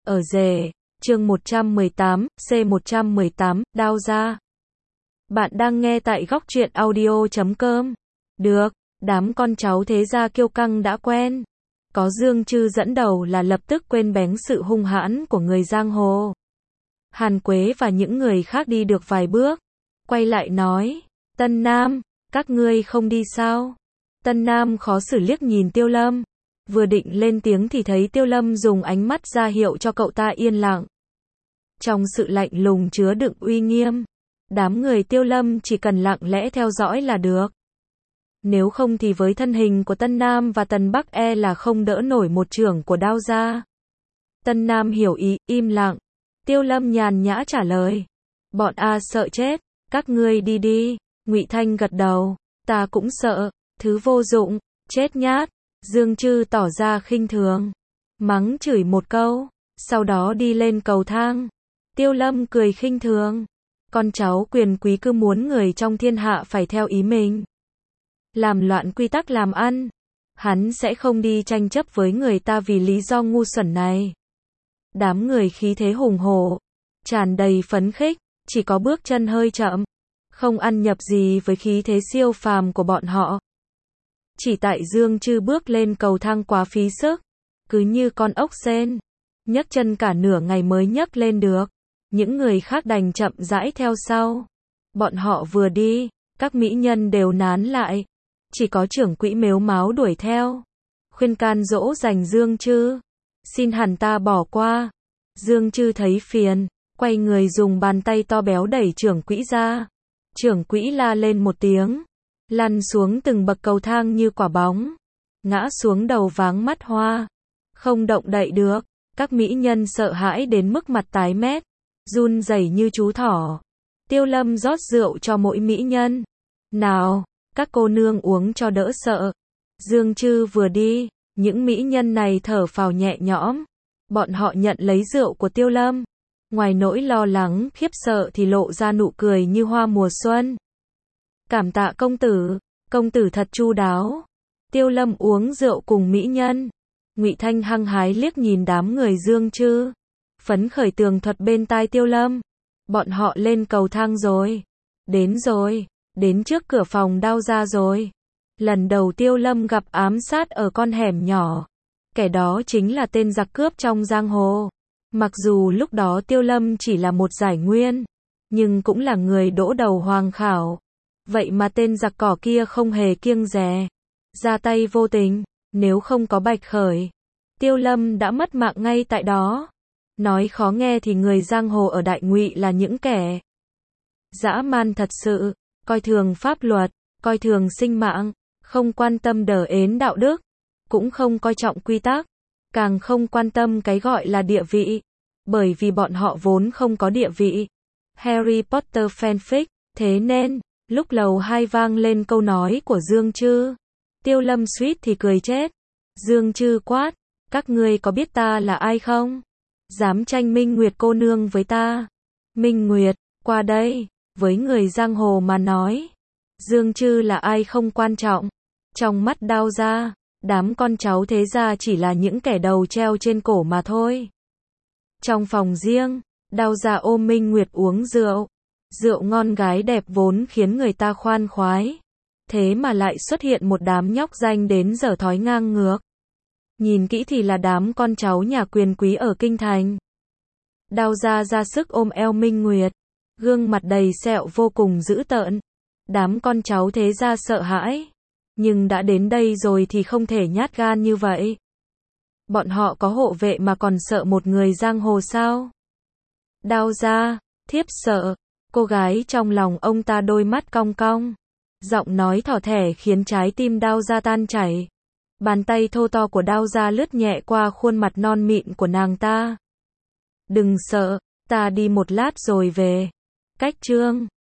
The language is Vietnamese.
Ở rể, chương 118, C118, đao ra. Bạn đang nghe tại góc truyện audio.com. Được, đám con cháu thế gia kiêu căng đã quen. Có Dương Trư dẫn đầu là lập tức quên bén sự hung hãn của người giang hồ. Hàn Quế và những người khác đi được vài bước, quay lại nói, Tân Nam, các ngươi không đi sao? Tân Nam khó xử liếc nhìn Tiêu Lâm, vừa định lên tiếng thì thấy Tiêu Lâm dùng ánh mắt ra hiệu cho cậu ta yên lặng. Trong sự lạnh lùng chứa đựng uy nghiêm, đám người Tiêu Lâm chỉ cần lặng lẽ theo dõi là được. Nếu không thì với thân hình của Tân Nam và Tần Bắc là không đỡ nổi một chưởng của đao ra. Tân Nam hiểu ý, im lặng. Tiêu Lâm nhàn nhã trả lời, bọn sợ chết, các ngươi đi đi. Ngụy Thanh gật đầu, ta cũng sợ, thứ vô dụng, chết nhát. Dương Trư tỏ ra khinh thường, mắng chửi một câu, sau đó đi lên cầu thang. Tiêu Lâm cười khinh thường, con cháu quyền quý cứ muốn người trong thiên hạ phải theo ý mình, làm loạn quy tắc làm ăn, hắn sẽ không đi tranh chấp với người ta vì lý do ngu xuẩn này. Đám người khí thế hùng hổ, tràn đầy phấn khích, chỉ có bước chân hơi chậm, không ăn nhập gì với khí thế siêu phàm của bọn họ. Chỉ tại Dương Trư bước lên cầu thang quá phí sức, cứ như con ốc sên, nhấc chân cả nửa ngày mới nhấc lên được. Những người khác đành chậm rãi theo sau. Bọn họ vừa đi, các mỹ nhân đều nán lại. Chỉ có trưởng quỹ mếu máo đuổi theo, khuyên can dỗ dành Dương Trư, xin hắn ta bỏ qua. Dương Trư thấy phiền, quay người dùng bàn tay to béo đẩy trưởng quỹ ra. Trưởng quỹ la lên một tiếng, lăn xuống từng bậc cầu thang như quả bóng, ngã xuống đầu váng mắt hoa, không động đậy được. Các mỹ nhân sợ hãi đến mức mặt tái mét, run rẩy như chú thỏ. Tiêu Lâm rót rượu cho mỗi mỹ nhân. Nào, các cô nương uống cho đỡ sợ. Dương Trư vừa đi, những mỹ nhân này thở phào nhẹ nhõm. Bọn họ nhận lấy rượu của Tiêu Lâm, ngoài nỗi lo lắng, khiếp sợ thì lộ ra nụ cười như hoa mùa xuân. Cảm tạ công tử thật chu đáo. Tiêu Lâm uống rượu cùng mỹ nhân. Ngụy Thanh hăng hái liếc nhìn đám người Dương Trư, phấn khởi tường thuật bên tai Tiêu Lâm. Bọn họ lên cầu thang rồi, đến trước cửa phòng đao ra rồi. Lần đầu Tiêu Lâm gặp ám sát ở con hẻm nhỏ, kẻ đó chính là tên giặc cướp trong giang hồ. Mặc dù lúc đó Tiêu Lâm chỉ là một giải nguyên, nhưng cũng là người đỗ đầu hoàng khảo. Vậy mà tên giặc cỏ kia không hề kiêng dè, ra tay vô tình. Nếu không có Bạch Khởi, Tiêu Lâm đã mất mạng ngay tại đó. Nói khó nghe thì người giang hồ ở Đại Ngụy là những kẻ dã man thật sự, coi thường pháp luật, coi thường sinh mạng, không quan tâm đờ ến đạo đức, cũng không coi trọng quy tắc, càng không quan tâm cái gọi là địa vị, bởi vì bọn họ vốn không có địa vị. Harry Potter fanfic, thế nên, lúc lầu 2 vang lên câu nói của Dương Trư, Tiêu Lâm suýt thì cười chết. Dương Trư quát, các ngươi có biết ta là ai không? Dám tranh Minh Nguyệt cô nương với ta? Minh Nguyệt, qua đây. Với người giang hồ mà nói, Dương Trư là ai không quan trọng. Trong mắt đao ra, đám con cháu thế gia chỉ là những kẻ đầu treo trên cổ mà thôi. Trong phòng riêng, đao ra ôm Minh Nguyệt uống rượu. Rượu ngon gái đẹp vốn khiến người ta khoan khoái. Thế mà lại xuất hiện một đám nhóc danh đến dở thói ngang ngược. Nhìn kỹ thì là đám con cháu nhà quyền quý ở kinh thành. Đao ra sức ôm eo Minh Nguyệt, gương mặt đầy sẹo vô cùng dữ tợn. Đám con cháu thế gia sợ hãi, nhưng đã đến đây rồi thì không thể nhát gan như vậy. Bọn họ có hộ vệ mà còn sợ một người giang hồ sao? Đao ra, thiếp sợ. Cô gái trong lòng ông ta đôi mắt cong cong, giọng nói thỏ thẻ khiến trái tim đao ra tan chảy. Bàn tay thô to của đao ra lướt nhẹ qua khuôn mặt non mịn của nàng ta. Đừng sợ, ta đi một lát rồi về. Cách chương